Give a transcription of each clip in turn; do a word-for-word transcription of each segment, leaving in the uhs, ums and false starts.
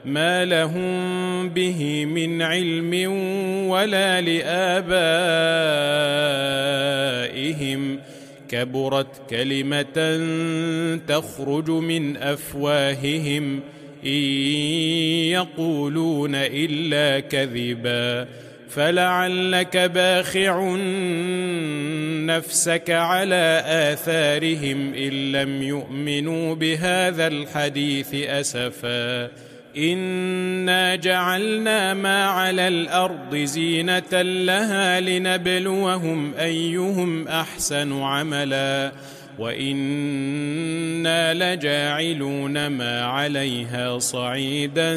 ما لهم به من علم ولا لآبائهم كبرت كلمة تخرج من أفواههم إن يقولون إلا كذبا فلعلك باخع نفسك على آثارهم إن لم يؤمنوا بهذا الحديث أسفا إنا جعلنا ما على الأرض زينة لها لنبلوهم أيهم أحسن عملا وإنا لجاعلون ما عليها صعيدا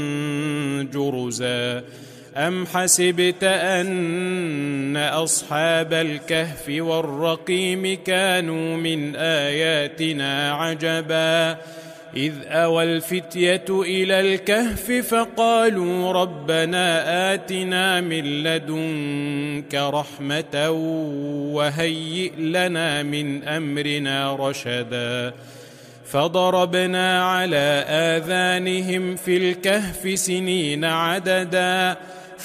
جرزا أم حسبت أن أصحاب الكهف والرقيم كانوا من آياتنا عجبا إذ أوى الفتية إلى الكهف فقالوا ربنا آتنا من لدنك رحمة وهيئ لنا من أمرنا رشدا فضربنا على آذانهم في الكهف سنين عددا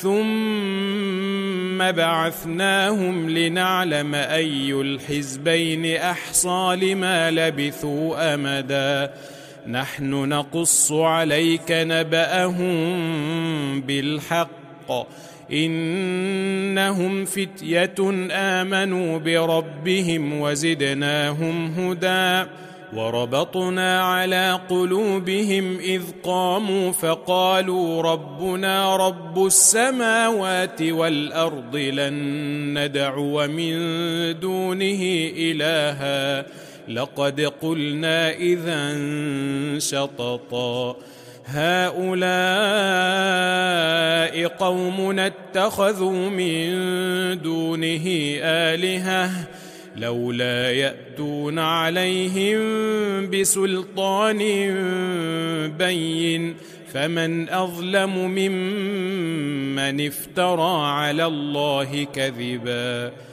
ثم بعثناهم لنعلم أي الحزبين أحصى لما لبثوا أمدا نحن نقص عليك نبأهم بالحق إنهم فتية آمنوا بربهم وزدناهم هدى وربطنا على قلوبهم إذ قاموا فقالوا ربنا رب السماوات والأرض لن ندعو من دونه إلها لقد قلنا إذا شططا هؤلاء قومنا اتخذوا من دونه آلهة لولا يأتون عليهم بسلطان بين فمن أظلم ممن افترى على الله كذبا